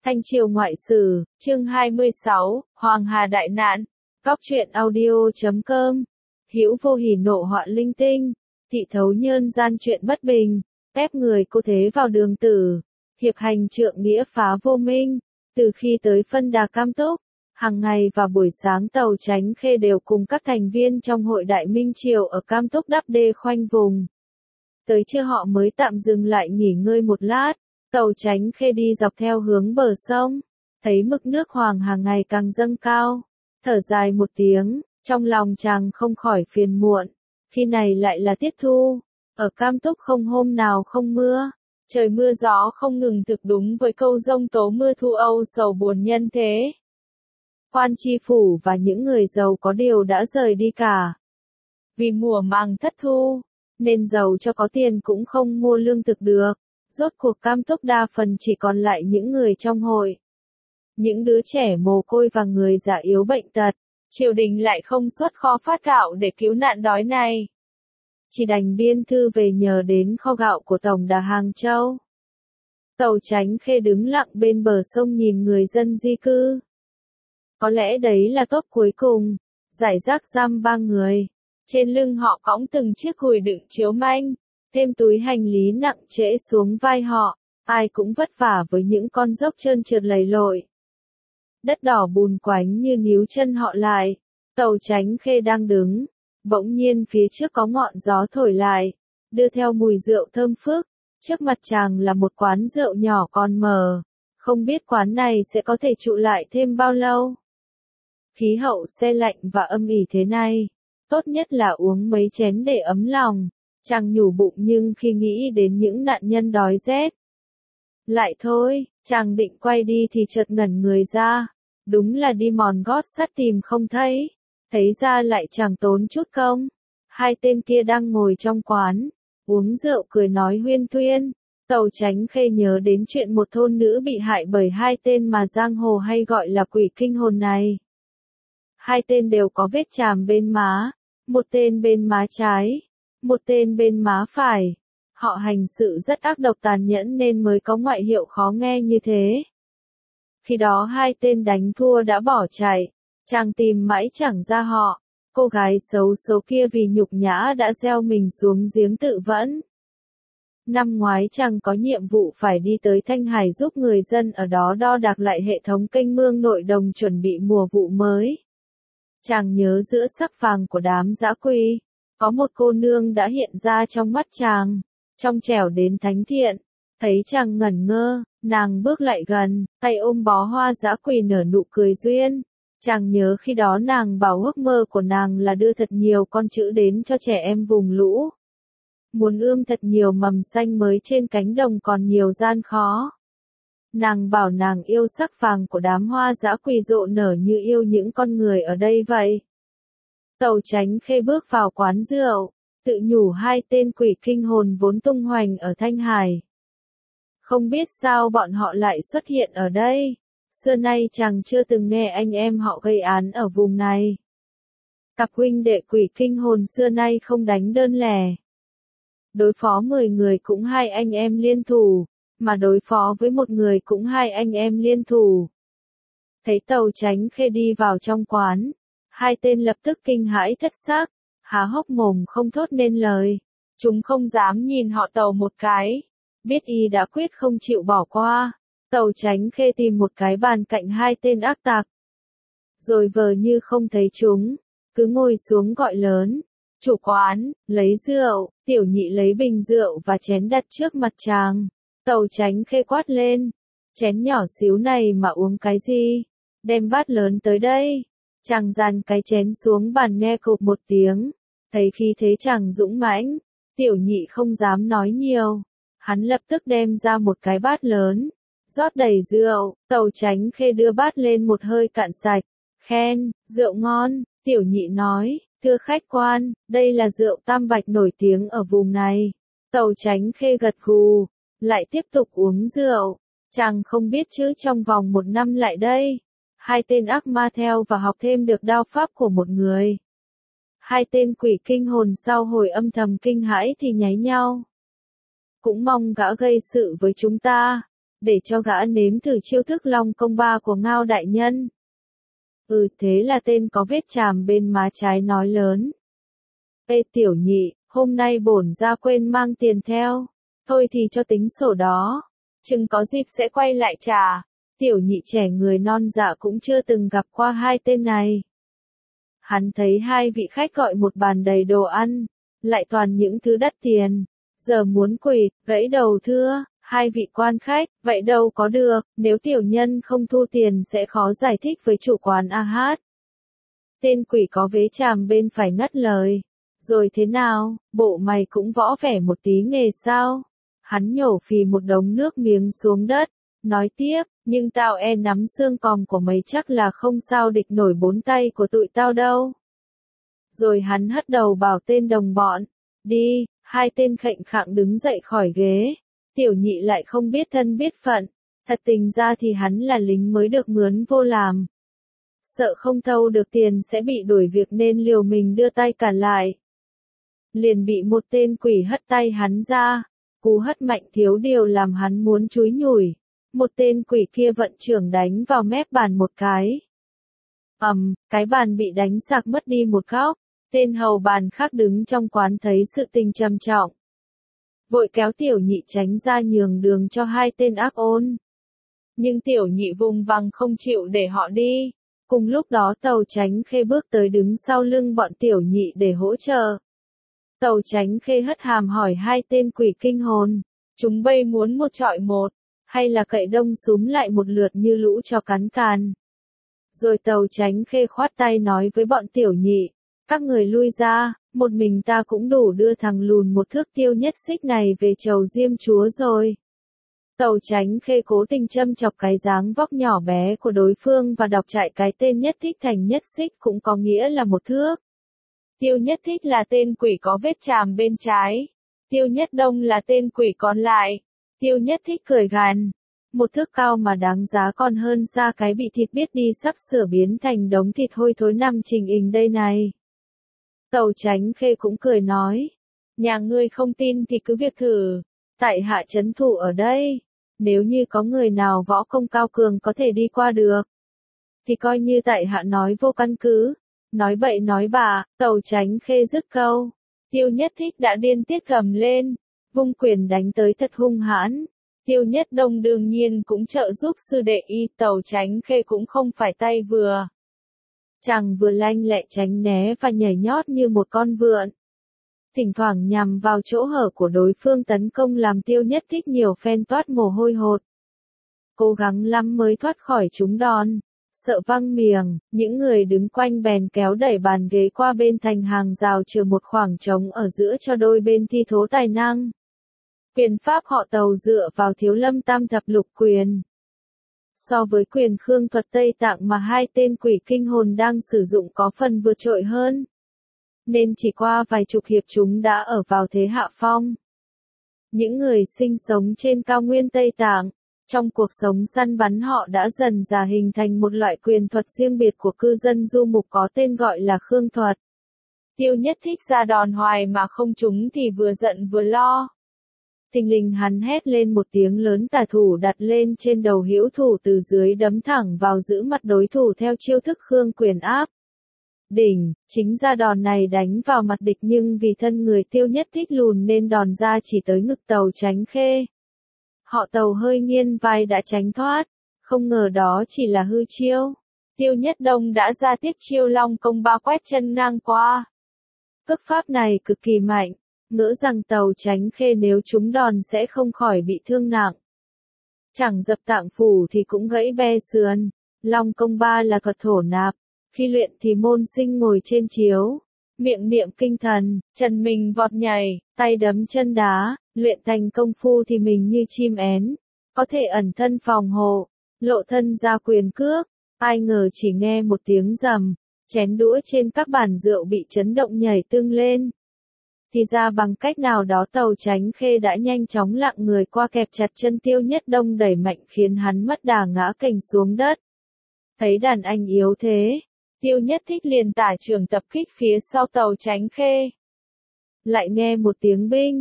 Thanh Triều Ngoại Sử, chương 26, Hoàng Hà Đại Nạn, Góc truyện audio.com, Hữu Vô Hỉ nộ họa linh tinh, Thị Thấu Nhơn gian chuyện bất bình, ép người cô thế vào đường tử, hiệp hành trượng nghĩa phá vô minh. Từ khi tới phân đà Cam Túc, hàng ngày và buổi sáng tàu Chánh Khê đều cùng các thành viên trong hội Đại Minh Triều ở Cam Túc đắp đê khoanh vùng. Tới trưa họ mới tạm dừng lại nghỉ ngơi một lát. Tàu Chánh Khê đi dọc theo hướng bờ sông, thấy mực nước Hoàng Hà ngày càng dâng cao, thở dài một tiếng, trong lòng chàng không khỏi phiền muộn, khi này lại là tiết thu, ở Cam Túc không hôm nào không mưa, trời mưa gió không ngừng thực đúng với câu dông tố mưa thu âu sầu buồn nhân thế. Quan tri phủ và những người giàu có điều đã rời đi cả. Vì mùa màng thất thu, nên giàu cho có tiền cũng không mua lương thực được. Rốt cuộc Cam Túc đa phần chỉ còn lại những người trong hội. Những đứa trẻ mồ côi và người già yếu bệnh tật, triều đình lại không xuất kho phát gạo để cứu nạn đói này. Chỉ đành biên thư về nhờ đến kho gạo của Tổng đà Hàng Châu. Tàu Chánh Khê đứng lặng bên bờ sông nhìn người dân di cư. Có lẽ đấy là tốp cuối cùng, giải rác giam 3 người. Trên lưng họ cõng từng chiếc cùi đựng chiếu manh. Thêm túi hành lý nặng trễ xuống vai họ, ai cũng vất vả với những con dốc trơn trượt lầy lội. Đất đỏ bùn quánh như níu chân họ lại, tàu Chánh Khê đang đứng, bỗng nhiên phía trước có ngọn gió thổi lại, đưa theo mùi rượu thơm phức, trước mặt chàng là một quán rượu nhỏ còn mờ, không biết quán này sẽ có thể trụ lại thêm bao lâu. Khí hậu se lạnh và âm ỉ thế này, tốt nhất là uống mấy chén để ấm lòng. Chàng nhủ bụng nhưng khi nghĩ đến những nạn nhân đói rét. Lại thôi, chàng định quay đi thì chợt ngẩn người ra. Đúng là đi mòn gót sắt tìm không thấy. Thấy ra lại chàng tốn chút công. Hai tên kia đang ngồi trong quán, uống rượu cười nói huyên thuyên. Tàu Chánh Khê nhớ đến chuyện một thôn nữ bị hại bởi hai tên mà giang hồ hay gọi là quỷ kinh hồn này. Hai tên đều có vết chàm bên má, một tên bên má trái. Một tên bên má phải. Họ hành sự rất ác độc tàn nhẫn nên mới có ngoại hiệu khó nghe như thế. Khi đó hai tên đánh thua đã bỏ chạy. Chàng tìm mãi chẳng ra họ. Cô gái xấu số kia vì nhục nhã đã gieo mình xuống giếng tự vẫn. Năm ngoái chàng có nhiệm vụ phải đi tới Thanh Hải giúp người dân ở đó đo đạc lại hệ thống kênh mương nội đồng chuẩn bị mùa vụ mới. Chàng nhớ giữa sắc vàng của đám dã quỷ. Có một cô nương đã hiện ra trong mắt chàng, trong trẻo đến thánh thiện, thấy chàng ngẩn ngơ, nàng bước lại gần, tay ôm bó hoa dã quỳ nở nụ cười duyên. Chàng nhớ khi đó nàng bảo ước mơ của nàng là đưa thật nhiều con chữ đến cho trẻ em vùng lũ. Muốn ươm thật nhiều mầm xanh mới trên cánh đồng còn nhiều gian khó. Nàng bảo nàng yêu sắc vàng của đám hoa dã quỳ rộ nở như yêu những con người ở đây vậy. Tàu Chánh Khê bước vào quán rượu, tự nhủ hai tên quỷ kinh hồn vốn tung hoành ở Thanh Hải. Không biết sao bọn họ lại xuất hiện ở đây, xưa nay chàng chưa từng nghe anh em họ gây án ở vùng này. Cặp huynh đệ quỷ kinh hồn xưa nay không đánh đơn lẻ. Đối phó 10 người cũng hai anh em liên thủ, mà đối phó với một người cũng hai anh em liên thủ. Thấy tàu Chánh Khê đi vào trong quán. Hai tên lập tức kinh hãi thất xác, há hốc mồm không thốt nên lời. Chúng không dám nhìn họ tàu một cái. Biết y đã quyết không chịu bỏ qua. Tàu Chánh Khê tìm một cái bàn cạnh hai tên ác tặc. Rồi vờ như không thấy chúng. Cứ ngồi xuống gọi lớn. Chủ quán, lấy rượu. Tiểu nhị lấy bình rượu và chén đặt trước mặt chàng. Tàu Chánh Khê quát lên. Chén nhỏ xíu này mà uống cái gì? Đem bát lớn tới đây. Chàng dàn cái chén xuống bàn nghe cộp một tiếng, thấy khí thế chàng dũng mãnh, tiểu nhị không dám nói nhiều, hắn lập tức đem ra một cái bát lớn, rót đầy rượu, tàu Chánh Khê đưa bát lên một hơi cạn sạch, khen, rượu ngon, tiểu nhị nói, thưa khách quan, đây là rượu Tam Bạch nổi tiếng ở vùng này, tàu Chánh Khê gật gù, lại tiếp tục uống rượu, chàng không biết chứ trong vòng 1 năm lại đây. Hai tên ác ma theo và học thêm được đao pháp của một người. Hai tên quỷ kinh hồn sau hồi âm thầm kinh hãi thì nháy nhau. Cũng mong gã gây sự với chúng ta. để cho gã nếm thử chiêu thức Long Công Ba của Ngao đại nhân. Thế là tên có vết chàm bên má trái nói lớn. Ê tiểu nhị, hôm nay bổn gia quên mang tiền theo, thôi thì cho tính sổ đó, chừng có dịp sẽ quay lại trả. Tiểu nhị trẻ người non dạ cũng chưa từng gặp qua hai tên này. Hắn thấy hai vị khách gọi một bàn đầy đồ ăn, lại toàn những thứ đắt tiền, giờ muốn quỳ, gãy đầu thưa, hai vị quan khách, vậy đâu có được, nếu tiểu nhân không thu tiền sẽ khó giải thích với chủ quán a hát. Tên quỷ có vế chàm bên phải ngắt lời, rồi thế nào, bộ mày cũng võ vẻ một tí nghề sao? Hắn nhổ phì một đống nước miếng xuống đất, nói tiếp, nhưng tao nắm xương còm của mày chắc là không sao địch nổi bốn tay của tụi tao đâu. Rồi hắn hất đầu bảo tên đồng bọn, đi, hai tên khệnh khạng đứng dậy khỏi ghế. Tiểu nhị lại không biết thân biết phận, thật tình ra thì hắn là lính mới được mướn vô làm. Sợ không thâu được tiền sẽ bị đuổi việc nên liều mình đưa tay cản lại. Liền bị một tên quỷ hất tay hắn ra, cú hất mạnh thiếu điều làm hắn muốn chúi nhủi. Một tên quỷ kia vận trưởng đánh vào mép bàn một cái. Cái bàn bị đánh sạc mất đi một góc, tên hầu bàn khác đứng trong quán thấy sự tình trầm trọng. Vội kéo tiểu nhị tránh ra nhường đường cho hai tên ác ôn. Nhưng tiểu nhị vùng vằng không chịu để họ đi. Cùng lúc đó Tàu Chánh Khê bước tới đứng sau lưng bọn tiểu nhị để hỗ trợ. Tàu Chánh Khê hất hàm hỏi hai tên quỷ kinh hồn, chúng bây muốn một chọi một, hay là cậy đông súm lại một lượt như lũ cho cắn càn. Rồi Tàu Chánh Khê khoát tay nói với bọn tiểu nhị, các người lui ra, một mình ta cũng đủ đưa thằng lùn một thước Tiêu Nhất Xích này về chầu Diêm Chúa rồi. Tàu Chánh Khê cố tình châm chọc cái dáng vóc nhỏ bé của đối phương và đọc chạy cái tên Nhất Thích thành Nhất Xích cũng có nghĩa là một thước. Tiêu Nhất Thích là tên quỷ có vết chàm bên trái. Tiêu Nhất Đông là tên quỷ còn lại. Tiêu Nhất Thích cười gằn. Một thước cao mà đáng giá còn hơn xa cái bị thịt biết đi sắp sửa biến thành đống thịt hôi thối nằm trình hình đây này. Tàu Chánh Khê cũng cười nói. Nhà ngươi không tin thì cứ việc thử. Tại hạ trấn thủ ở đây. Nếu như có người nào võ công cao cường có thể đi qua được, thì coi như tại hạ nói vô căn cứ. Nói bậy nói bạ, Tàu Chánh Khê dứt câu. Tiêu Nhất Thích đã điên tiết gầm lên, vung quyền đánh tới thật hung hãn. Tiêu Nhất Đông đương nhiên cũng trợ giúp sư đệ y, Tàu Chánh Khê cũng không phải tay vừa. Chàng vừa lanh lẹ tránh né và nhảy nhót như một con vượn. Thỉnh thoảng nhằm vào chỗ hở của đối phương tấn công làm Tiêu Nhất Thích nhiều phen toát mồ hôi hột. Cố gắng lắm mới thoát khỏi chúng đòn. Sợ văng miệng, những người đứng quanh bèn kéo đẩy bàn ghế qua bên thành hàng rào trừ một khoảng trống ở giữa cho đôi bên thi thố tài năng. Quyền pháp họ Tàu dựa vào Thiếu Lâm Tam Thập Lục quyền. So với quyền Khương thuật Tây Tạng mà hai tên quỷ kinh hồn đang sử dụng có phần vượt trội hơn. Nên chỉ qua vài chục hiệp chúng đã ở vào thế hạ phong. Những người sinh sống trên cao nguyên Tây Tạng, trong cuộc sống săn bắn họ đã dần dà hình thành một loại quyền thuật riêng biệt của cư dân du mục có tên gọi là Khương thuật. Tiêu Nhất Thích ra đòn hoài mà không trúng thì vừa giận vừa lo. Thình lình hắn hét lên một tiếng lớn, tả thủ đặt lên trên đầu hữu thủ từ dưới đấm thẳng vào giữ mặt đối thủ theo chiêu thức Khương quyền áp đỉnh. Chính ra đòn này đánh vào mặt địch nhưng vì thân người Tiêu Nhất Thích lùn nên đòn ra chỉ tới ngực Tàu Chánh Khê. Họ Tàu hơi nghiêng vai đã tránh thoát, không ngờ đó chỉ là hư chiêu. Tiêu Nhất Đông đã ra tiếp chiêu Long Công Ba quét chân ngang qua. Cước pháp này cực kỳ mạnh, ngỡ rằng Tàu Chánh Khê nếu trúng đòn sẽ không khỏi bị thương nặng. Chẳng dập tạng phủ thì cũng gãy be sườn. Long Công Ba là thuật thổ nạp, khi luyện thì môn sinh ngồi trên chiếu, miệng niệm kinh thần, chân mình vọt nhảy, tay đấm chân đá, luyện thành công phu thì mình như chim én, có thể ẩn thân phòng hộ, lộ thân ra quyền cước. Ai ngờ chỉ nghe một tiếng rầm, chén đũa trên các bàn rượu bị chấn động nhảy tưng lên. Thì ra bằng cách nào đó Tàu Chánh Khê đã nhanh chóng lạng người qua kẹp chặt chân Tiêu Nhất Đông đẩy mạnh khiến hắn mất đà ngã cành xuống đất. Thấy đàn anh yếu thế, Tiêu Nhất Thích liền tả trường tập kích phía sau Tàu Chánh Khê. Lại nghe một tiếng binh,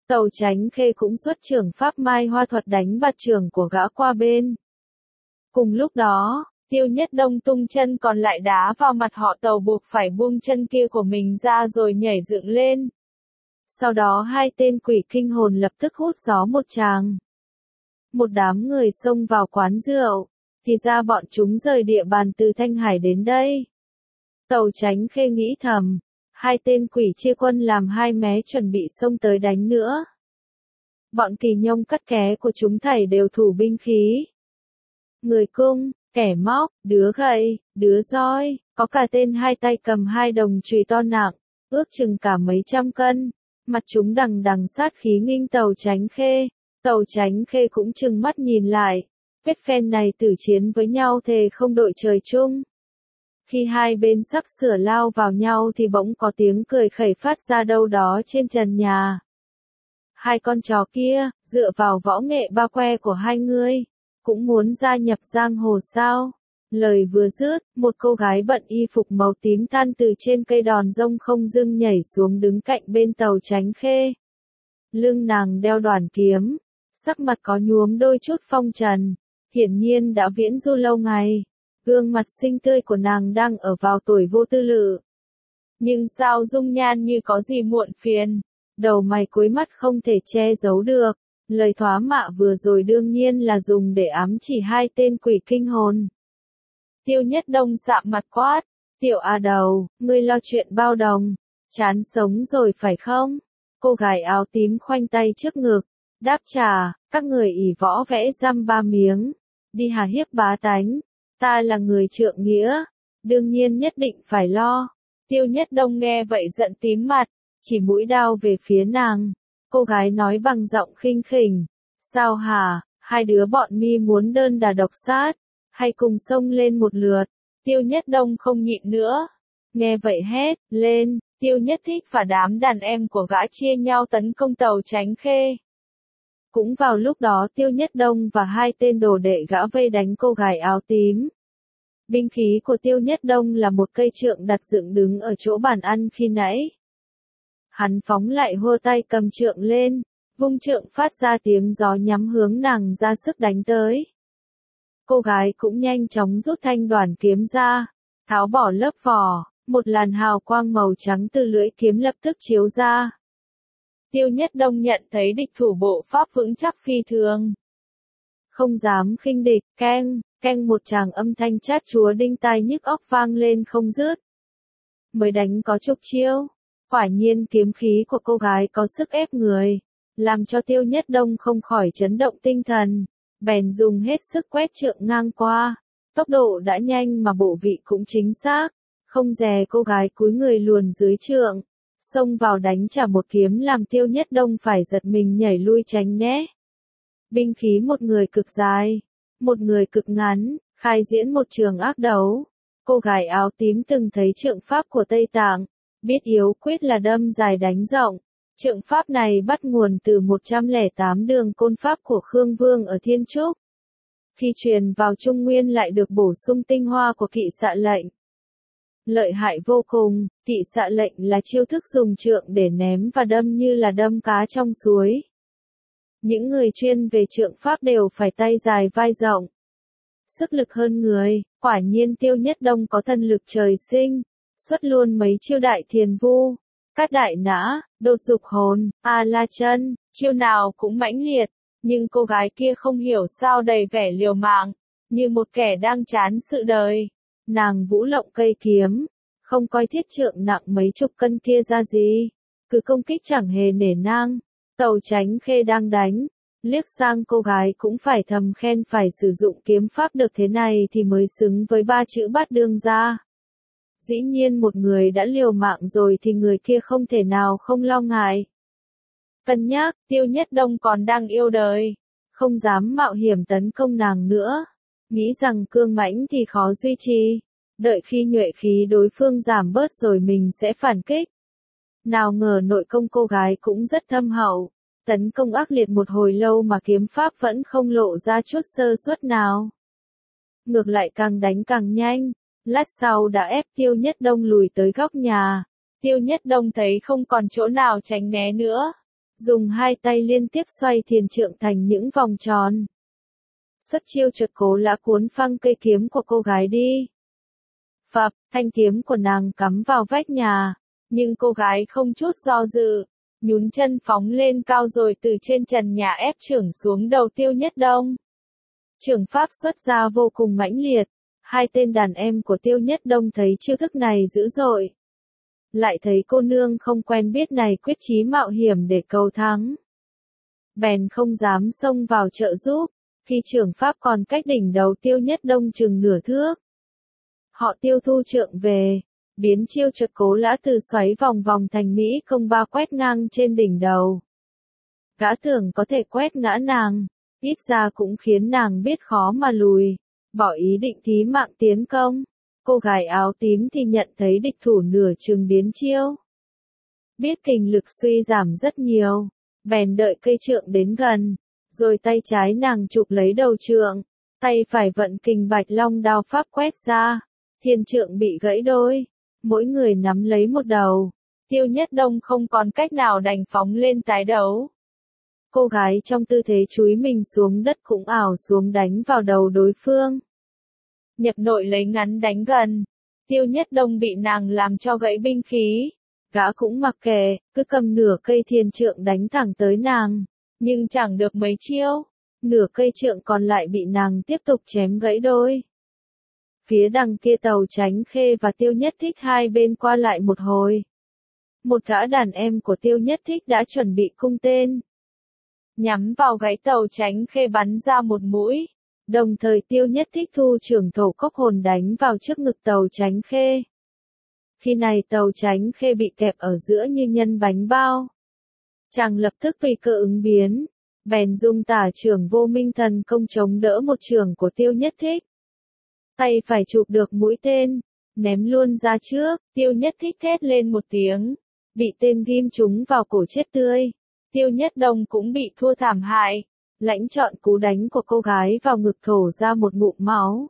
Tàu Chánh Khê cũng xuất trưởng pháp mai hoa thuật đánh bạt trưởng của gã qua bên. Cùng lúc đó, Tiêu Nhất Đông tung chân còn lại đá vào mặt họ Tàu buộc phải buông chân kia của mình ra rồi nhảy dựng lên. Sau đó hai tên quỷ kinh hồn lập tức hút gió một tràng. Một đám người xông vào quán rượu, thì ra bọn chúng rời địa bàn từ Thanh Hải đến đây. Tàu Chánh Khê nghĩ thầm, hai tên quỷ chia quân làm hai mé chuẩn bị xông tới đánh nữa. Bọn kỳ nhông cắt ké của chúng thảy đều thủ binh khí. Người cung, kẻ móc, đứa gậy, đứa roi, có cả tên hai tay cầm hai đồng chùy to nặng, ước chừng cả mấy trăm cân. Mặt chúng đằng đằng sát khí nghinh Tàu Chánh Khê. Tàu Chánh Khê cũng trừng mắt nhìn lại. Kết phen này tử chiến với nhau thề không đội trời chung. Khi hai bên sắp sửa lao vào nhau thì bỗng có tiếng cười khẩy phát ra đâu đó trên trần nhà. Hai con chó kia, dựa vào võ nghệ ba que của hai ngươi, cũng muốn gia nhập giang hồ sao? Lời vừa dứt, một cô gái bận y phục màu tím than từ trên cây đòn rông không dưng nhảy xuống đứng cạnh bên Tàu Chánh Khê. Lưng nàng đeo đoàn kiếm, sắc mặt có nhuốm đôi chút phong trần, hiển nhiên đã viễn du lâu ngày. Gương mặt xinh tươi của nàng đang ở vào tuổi vô tư lự. Nhưng sao dung nhan như có gì muộn phiền, đầu mày cuối mắt không thể che giấu được. Lời thoá mạ vừa rồi đương nhiên là dùng để ám chỉ hai tên quỷ kinh hồn. Tiêu Nhất Đông sạm mặt quát, tiểu a đầu, ngươi lo chuyện bao đồng, chán sống rồi phải không? Cô gái áo tím khoanh tay trước ngực, đáp trả, các người ỷ võ vẽ răm ba miếng, đi hà hiếp bá tánh, ta là người trượng nghĩa, đương nhiên nhất định phải lo. Tiêu Nhất Đông nghe vậy giận tím mặt, chỉ mũi đao về phía nàng. Cô gái nói bằng giọng khinh khỉnh, sao hả, hai đứa bọn mi muốn đơn đà độc sát, hay cùng xông lên một lượt? Tiêu Nhất Đông không nhịn nữa, nghe vậy hét lên, Tiêu Nhất Thích và đám đàn em của gã chia nhau tấn công Tàu Chánh Khê. Cũng vào lúc đó Tiêu Nhất Đông và hai tên đồ đệ gã vây đánh cô gái áo tím. Binh khí của Tiêu Nhất Đông là một cây trượng đặt dựng đứng ở chỗ bàn ăn khi nãy. Hắn phóng lại hô tay cầm trượng lên, vung trượng phát ra tiếng gió nhắm hướng nàng ra sức đánh tới. Cô gái cũng nhanh chóng rút thanh đoàn kiếm ra, tháo bỏ lớp vỏ, một làn hào quang màu trắng từ lưỡi kiếm lập tức chiếu ra. Tiêu Nhất Đông nhận thấy địch thủ bộ pháp vững chắc phi thường. Không dám khinh địch, keng, keng một tràng âm thanh chát chúa đinh tai nhức óc vang lên không dứt. Mới đánh có chục chiêu, quả nhiên kiếm khí của cô gái có sức ép người, làm cho Tiêu Nhất Đông không khỏi chấn động tinh thần, bèn dùng hết sức quét trượng ngang qua. Tốc độ đã nhanh mà bộ vị cũng chính xác, không dè cô gái cúi người luồn dưới trượng, xông vào đánh trả một kiếm làm Tiêu Nhất Đông phải giật mình nhảy lui tránh né. Binh khí một người cực dài, một người cực ngắn, khai diễn một trường ác đấu. Cô gái áo tím từng thấy trượng pháp của Tây Tạng, biết yếu quyết là đâm dài đánh rộng. Trượng pháp này bắt nguồn từ 108 đường côn pháp của Khương Vương ở Thiên Trúc. Khi truyền vào Trung Nguyên lại được bổ sung tinh hoa của kỵ xạ lệnh. Lợi hại vô cùng, kỵ xạ lệnh là chiêu thức dùng trượng để ném và đâm như là đâm cá trong suối. Những người chuyên về trượng pháp đều phải tay dài vai rộng. Sức lực hơn người, quả nhiên Tiêu Nhất Đông có thần lực trời sinh, xuất luôn mấy chiêu đại thiền vu, cát đại nã, đột dục hồn, a la chân, chiêu nào cũng mãnh liệt, nhưng cô gái kia không hiểu sao đầy vẻ liều mạng, như một kẻ đang chán sự đời. Nàng vũ lộng cây kiếm, không coi thiết trượng nặng mấy chục cân kia ra gì, cứ công kích chẳng hề nể nang. Tàu Chánh Khê đang đánh, liếc sang cô gái cũng phải thầm khen phải sử dụng kiếm pháp được thế này thì mới xứng với ba chữ bát đương gia. Dĩ nhiên một người đã liều mạng rồi thì người kia không thể nào không lo ngại. Cân nhắc, Tiêu Nhất Đông còn đang yêu đời, không dám mạo hiểm tấn công nàng nữa, nghĩ rằng cương mãnh thì khó duy trì, đợi khi nhuệ khí đối phương giảm bớt rồi mình sẽ phản kích. Nào ngờ nội công cô gái cũng rất thâm hậu, tấn công ác liệt một hồi lâu mà kiếm pháp vẫn không lộ ra chút sơ suất nào. Ngược lại càng đánh càng nhanh, lát sau đã ép Tiêu Nhất Đông lùi tới góc nhà. Tiêu Nhất Đông thấy không còn chỗ nào tránh né nữa, dùng hai tay liên tiếp xoay thiền trượng thành những vòng tròn. Xuất chiêu chợt Cố Lã cuốn phăng cây kiếm của cô gái đi. Phập, thanh kiếm của nàng cắm vào vách nhà, nhưng cô gái không chút do dự, nhún chân phóng lên cao rồi từ trên trần nhà ép chưởng xuống đầu Tiêu Nhất Đông. Chưởng pháp xuất ra vô cùng mãnh liệt, hai tên đàn em của Tiêu Nhất Đông thấy chiêu thức này dữ dội. Lại thấy cô nương không quen biết này quyết chí mạo hiểm để cầu thắng. Bèn không dám xông vào trợ giúp, khi chưởng pháp còn cách đỉnh đầu Tiêu Nhất Đông chừng nửa thước. Họ Tiêu thu trượng về, biến chiêu chợt Cố Lã từ xoáy vòng vòng thành Mỹ công ba quét ngang trên đỉnh đầu. Gã tưởng có thể quét ngã nàng, ít ra cũng khiến nàng biết khó mà lùi, bỏ ý định thí mạng tiến công. Cô gái áo tím thì nhận thấy địch thủ nửa chừng biến chiêu. Biết kình lực suy giảm rất nhiều, bèn đợi cây trượng đến gần, rồi tay trái nàng chụp lấy đầu trượng, tay phải vận kình Bạch Long đao pháp quét ra, thiên trượng bị gãy đôi, mỗi người nắm lấy một đầu. Tiêu Nhất Đông không còn cách nào đành phóng lên tái đấu. Cô gái trong tư thế chúi mình xuống đất cũng ảo xuống đánh vào đầu đối phương. Nhập nội lấy ngắn đánh gần, Tiêu Nhất Đông bị nàng làm cho gãy binh khí, gã cũng mặc kệ, cứ cầm nửa cây thiên trượng đánh thẳng tới nàng, nhưng chẳng được mấy chiêu, nửa cây trượng còn lại bị nàng tiếp tục chém gãy đôi. Phía đằng kia Tàu Chánh Khê và Tiêu Nhất Thích hai bên qua lại một hồi. Một gã đàn em của Tiêu Nhất Thích đã chuẩn bị cung tên, nhắm vào gáy Tàu Chánh Khê bắn ra một mũi. Đồng thời Tiêu Nhất Thích thu trưởng thổ cốc hồn đánh vào trước ngực Tàu Chánh Khê. Khi này Tàu Chánh Khê bị kẹp ở giữa như nhân bánh bao. Chàng lập tức tùy cơ ứng biến, bèn dùng tả trưởng Vô Minh Thần công chống đỡ một trưởng của Tiêu Nhất Thích. Tay phải chụp được mũi tên, ném luôn ra trước, Tiêu Nhất Thích thét lên một tiếng, bị tên ghim trúng vào cổ chết tươi. Tiêu Nhất Đông cũng bị thua thảm hại. Lãnh chọn cú đánh của cô gái vào ngực thổ ra một ngụm máu.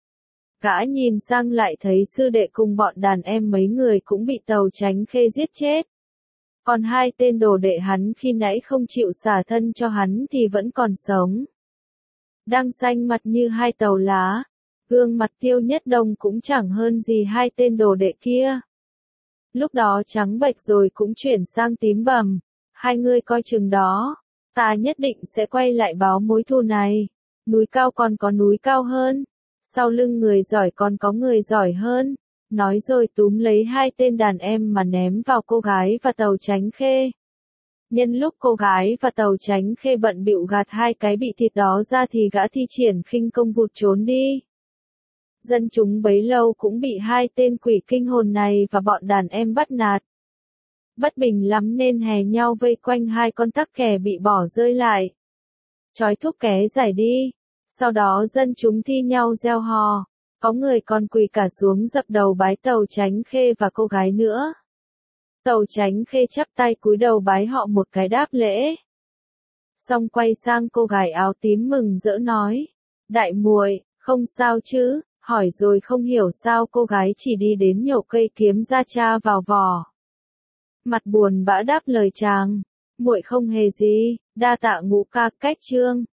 Gã nhìn sang lại thấy sư đệ cùng bọn đàn em mấy người cũng bị Tàu Chánh Khê giết chết. Còn hai tên đồ đệ hắn khi nãy không chịu xả thân cho hắn thì vẫn còn sống. Đang xanh mặt như hai tàu lá, gương mặt Tiêu Nhất Đông cũng chẳng hơn gì hai tên đồ đệ kia. Lúc đó trắng bệch rồi cũng chuyển sang tím bầm, hai người coi chừng đó. Ta nhất định sẽ quay lại báo mối thù này. Núi cao còn có núi cao hơn. Sau lưng người giỏi còn có người giỏi hơn. Nói rồi túm lấy hai tên đàn em mà ném vào cô gái và Tàu Chánh Khê. Nhân lúc cô gái và Tàu Chánh Khê bận bịu gạt hai cái bị thịt đó ra thì gã thi triển khinh công vụt trốn đi. Dân chúng bấy lâu cũng bị hai tên quỷ kinh hồn này và bọn đàn em bắt nạt. Bất bình lắm nên hè nhau vây quanh hai con tắc kè bị bỏ rơi lại. Trói thúc ké giải đi. Sau đó dân chúng thi nhau reo hò. Có người còn quỳ cả xuống dập đầu bái Tàu Chánh Khê và cô gái nữa. Tàu Chánh Khê chắp tay cúi đầu bái họ một cái đáp lễ. Xong quay sang cô gái áo tím mừng rỡ nói. Đại muội, không sao chứ, hỏi rồi không hiểu sao cô gái chỉ đi đến nhổ cây kiếm ra tra vào vỏ. Mặt buồn bã đáp lời chàng, muội không hề gì, đa tạ Ngũ ca cách chương.